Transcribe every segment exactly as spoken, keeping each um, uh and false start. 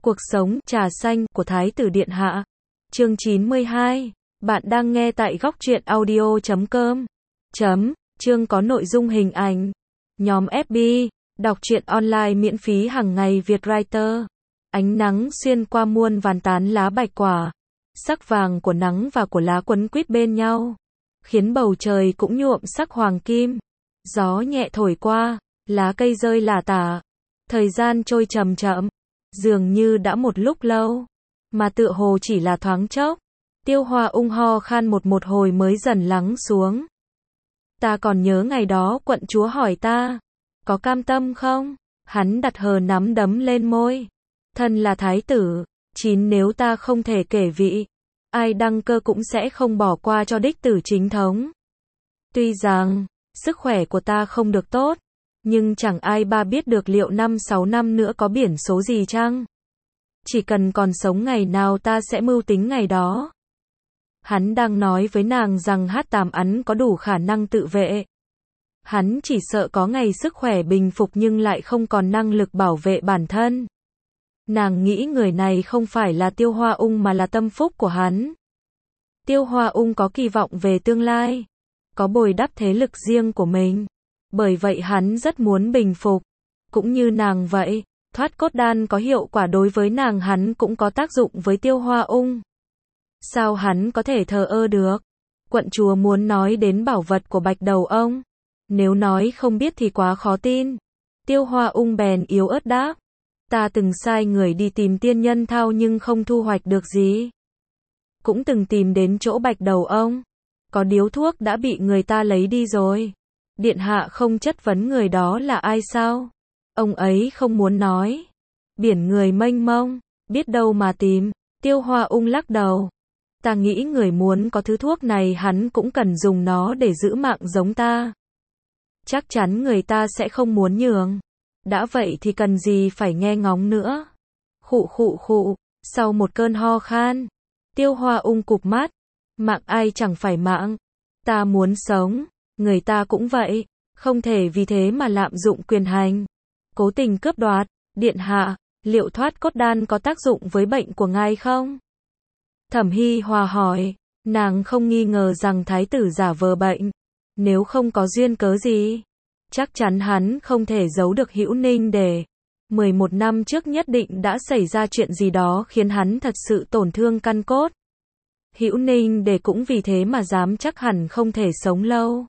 Cuộc sống, trà xanh, của Thái tử Điện Hạ. Chương chín mươi hai. Bạn đang nghe tại góc truyện audio chấm com. Chấm. Chương có nội dung hình ảnh. Nhóm ép bê. Đọc truyện online miễn phí hàng ngày Vietwriter. Ánh nắng xuyên qua muôn vàn tán lá bạch quả. Sắc vàng của nắng và của lá quấn quýt bên nhau, khiến bầu trời cũng nhuộm sắc hoàng kim. Gió nhẹ thổi qua, lá cây rơi lả tả. Thời gian trôi chậm chậm, dường như đã một lúc lâu, mà tựa hồ chỉ là thoáng chốc. Tiêu Hoa Ung ho khan một một hồi mới dần lắng xuống. Ta còn nhớ ngày đó quận chúa hỏi ta, có cam tâm không? Hắn đặt hờ nắm đấm lên môi. Thân là thái tử, chín nếu ta không thể kể vị, ai đăng cơ cũng sẽ không bỏ qua cho đích tử chính thống. Tuy rằng, sức khỏe của ta không được tốt, nhưng chẳng ai ba biết được liệu năm sáu năm nữa có biển số gì chăng? Chỉ cần còn sống ngày nào ta sẽ mưu tính ngày đó. Hắn đang nói với nàng rằng hát tàm ấn có đủ khả năng tự vệ. Hắn chỉ sợ có ngày sức khỏe bình phục nhưng lại không còn năng lực bảo vệ bản thân. Nàng nghĩ người này không phải là Tiêu Hoa Ung mà là tâm phúc của hắn. Tiêu Hoa Ung có kỳ vọng về tương lai, có bồi đắp thế lực riêng của mình. Bởi vậy hắn rất muốn bình phục. Cũng như nàng vậy, thoát cốt đan có hiệu quả đối với nàng, hắn cũng có tác dụng với Tiêu Hoa Ung. Sao hắn có thể thờ ơ được? Quận chúa muốn nói đến bảo vật của Bạch Đầu ông. Nếu nói không biết thì quá khó tin. Tiêu Hoa Ung bèn yếu ớt đáp. Ta từng sai người đi tìm tiên nhân thao nhưng không thu hoạch được gì. Cũng từng tìm đến chỗ Bạch Đầu ông. Có điếu thuốc đã bị người ta lấy đi rồi. Điện hạ không chất vấn người đó là ai sao? Ông ấy không muốn nói. Biển người mênh mông, biết đâu mà tìm. Tiêu Hoa Ung lắc đầu. Ta nghĩ người muốn có thứ thuốc này hắn cũng cần dùng nó để giữ mạng giống ta. Chắc chắn người ta sẽ không muốn nhường. Đã vậy thì cần gì phải nghe ngóng nữa. Khụ khụ khụ, sau một cơn ho khan, Tiêu Hoa Ung cụp mắt. Mạng ai chẳng phải mạng. Ta muốn sống, người ta cũng vậy. Không thể vì thế mà lạm dụng quyền hành, cố tình cướp đoạt. Điện hạ, liệu thoát cốt đan có tác dụng với bệnh của ngài không? Thẩm Hi Hòa hỏi. Nàng không nghi ngờ rằng thái tử giả vờ bệnh. Nếu không có duyên cớ gì, chắc chắn hắn không thể giấu được Hữu Ninh Đề. mười một năm trước nhất định đã xảy ra chuyện gì đó khiến hắn thật sự tổn thương căn cốt. Hữu Ninh Đề cũng vì thế mà dám chắc hẳn không thể sống lâu.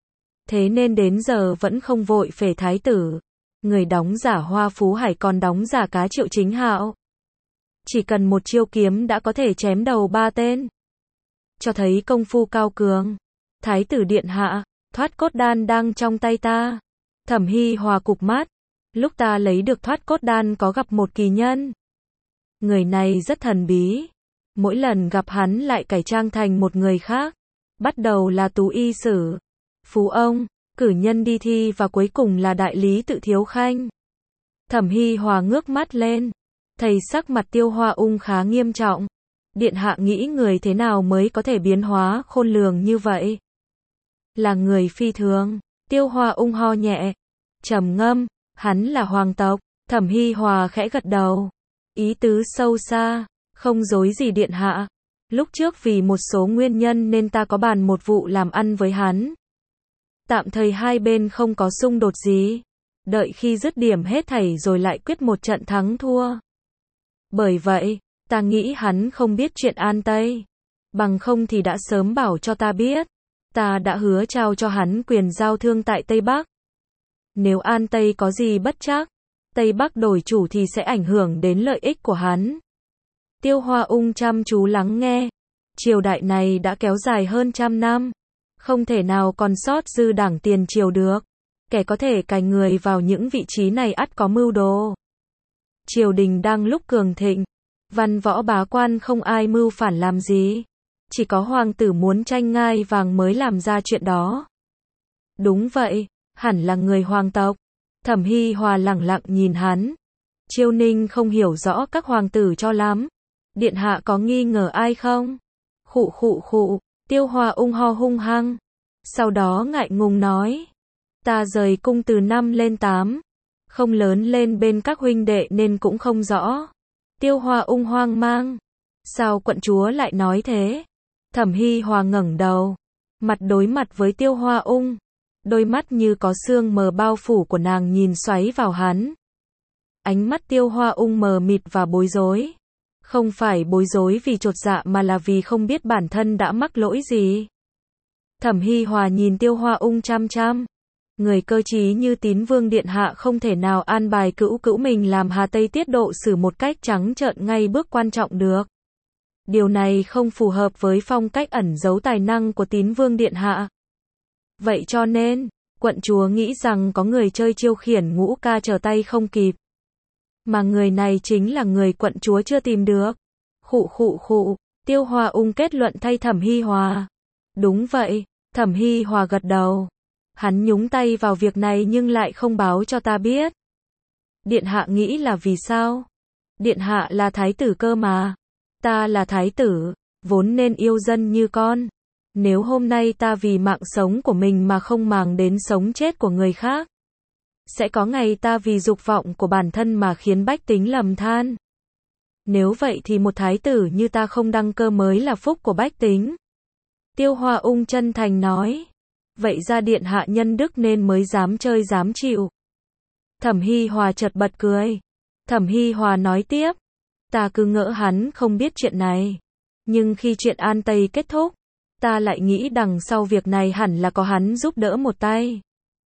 Thế nên đến giờ vẫn không vội phể thái tử. Người đóng giả Hoa Phú Hải còn đóng giả cá Triệu Chính Hạo. Chỉ cần một chiêu kiếm đã có thể chém đầu ba tên. Cho thấy công phu cao cường. Thái tử điện hạ, thoát cốt đan đang trong tay ta. Thẩm Hi Hòa cụp mắt. Lúc ta lấy được thoát cốt đan có gặp một kỳ nhân. Người này rất thần bí. Mỗi lần gặp hắn lại cải trang thành một người khác. Bắt đầu là Tú Y Sử, Phú Ông, cử nhân đi thi và cuối cùng là đại lý tự Thiếu Khanh. Thẩm Hi Hòa ngước mắt lên. Thầy sắc mặt Tiêu Hoa Ung khá nghiêm trọng. Điện hạ nghĩ người thế nào mới có thể biến hóa khôn lường như vậy? Là người phi thường. Tiêu Hoa Ung ho nhẹ, trầm ngâm. Hắn là hoàng tộc. Thẩm Hi Hòa khẽ gật đầu. Ý tứ sâu xa. Không dối gì điện hạ. Lúc trước vì một số nguyên nhân nên ta có bàn một vụ làm ăn với hắn. Tạm thời hai bên không có xung đột gì. Đợi khi dứt điểm hết thảy rồi lại quyết một trận thắng thua. Bởi vậy, ta nghĩ hắn không biết chuyện An Tây. Bằng không thì đã sớm bảo cho ta biết. Ta đã hứa trao cho hắn quyền giao thương tại Tây Bắc. Nếu An Tây có gì bất trắc, Tây Bắc đổi chủ thì sẽ ảnh hưởng đến lợi ích của hắn. Tiêu Hoa Ung chăm chú lắng nghe. Triều đại này đã kéo dài hơn trăm năm. Không thể nào còn sót dư đảng tiền triều được. Kẻ có thể cài người vào những vị trí này ắt có mưu đồ. Triều đình đang lúc cường thịnh. Văn võ bá quan không ai mưu phản làm gì. Chỉ có hoàng tử muốn tranh ngai vàng mới làm ra chuyện đó. Đúng vậy, hẳn là người hoàng tộc. Thẩm Hi Hòa lẳng lặng nhìn hắn. Chiêu Ninh không hiểu rõ các hoàng tử cho lắm. Điện hạ có nghi ngờ ai không? Khụ khụ khụ, Tiêu Hoa Ung ho hung hăng. Sau đó ngại ngùng nói. Ta rời cung từ năm lên tám. Không lớn lên bên các huynh đệ nên cũng không rõ. Tiêu Hoa Ung hoang mang. Sao quận chúa lại nói thế? Thẩm Hy Hòa ngẩng đầu, mặt đối mặt với Tiêu Hoa Ung. Đôi mắt như có sương mờ bao phủ của nàng nhìn xoáy vào hắn. Ánh mắt Tiêu Hoa Ung mờ mịt và bối rối. Không phải bối rối vì chột dạ mà là vì không biết bản thân đã mắc lỗi gì. Thẩm Hy Hòa nhìn Tiêu Hoa Ung chăm chăm. Người cơ trí như Tín Vương Điện Hạ không thể nào an bài cữu cữu mình làm Hà Tây Tiết Độ Sử một cách trắng trợn ngay bước quan trọng được. Điều này không phù hợp với phong cách ẩn giấu tài năng của Tín Vương Điện Hạ. Vậy cho nên, quận chúa nghĩ rằng có người chơi chiêu khiển Ngũ ca trở tay không kịp. Mà người này chính là người quận chúa chưa tìm được. Khụ khụ khụ, Tiêu Hoa Ung kết luận thay Thẩm Hy Hòa. Đúng vậy, Thẩm Hy Hòa gật đầu. Hắn nhúng tay vào việc này nhưng lại không báo cho ta biết. Điện hạ nghĩ là vì sao? Điện hạ là thái tử cơ mà. Ta là thái tử, vốn nên yêu dân như con. Nếu hôm nay ta vì mạng sống của mình mà không màng đến sống chết của người khác, sẽ có ngày ta vì dục vọng của bản thân mà khiến bách tính lầm than. Nếu vậy thì một thái tử như ta không đăng cơ mới là phúc của bách tính. Tiêu Hoa Ung chân thành nói. Vậy ra điện hạ nhân đức nên mới dám chơi dám chịu. Thẩm Hy Hòa chợt bật cười. Thẩm Hy Hòa nói tiếp. Ta cứ ngỡ hắn không biết chuyện này. Nhưng khi chuyện An Tây kết thúc, ta lại nghĩ đằng sau việc này hẳn là có hắn giúp đỡ một tay.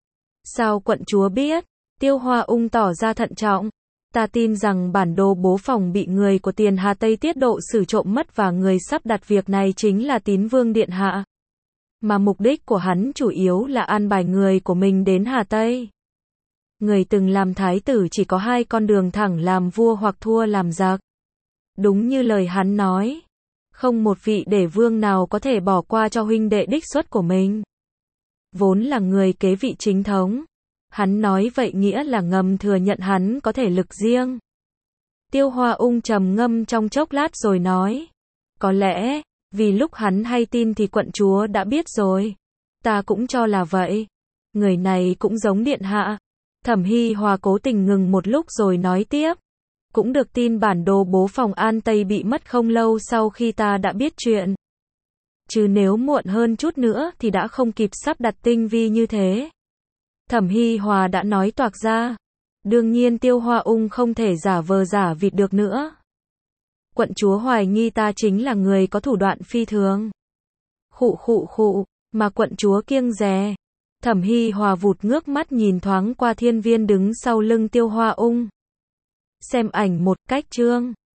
Sao quận chúa biết? Tiêu Hoa Ung tỏ ra thận trọng. Ta tin rằng bản đồ bố phòng bị người của Tiền Hà Tây Tiết Độ Sử trộm mất và người sắp đặt việc này chính là Tín Vương Điện Hạ. Mà mục đích của hắn chủ yếu là an bài người của mình đến Hà Tây. Người từng làm thái tử chỉ có hai con đường thẳng làm vua hoặc thua làm giặc. Đúng như lời hắn nói. Không một vị đế vương nào có thể bỏ qua cho huynh đệ đích xuất của mình. Vốn là người kế vị chính thống. Hắn nói vậy nghĩa là ngầm thừa nhận hắn có thể lực riêng. Tiêu Hoa Ung trầm ngâm trong chốc lát rồi nói. Có lẽ, vì lúc hắn hay tin thì quận chúa đã biết rồi. Ta cũng cho là vậy. Người này cũng giống điện hạ. Thẩm Hy Hòa cố tình ngừng một lúc rồi nói tiếp. Cũng được tin bản đồ bố phòng An Tây bị mất không lâu sau khi ta đã biết chuyện. Chứ nếu muộn hơn chút nữa thì đã không kịp sắp đặt tinh vi như thế. Thẩm Hy Hòa đã nói toạc ra. Đương nhiên Tiêu Hoa Ung không thể giả vờ giả vịt được nữa. Quận chúa hoài nghi ta chính là người có thủ đoạn phi thường. Khụ khụ khụ, mà quận chúa kiêng dè. Thẩm Hy Hòa vụt ngước mắt nhìn thoáng qua Thiên Viên đứng sau lưng Tiêu Hoa Ung. Xem ảnh một cách chương.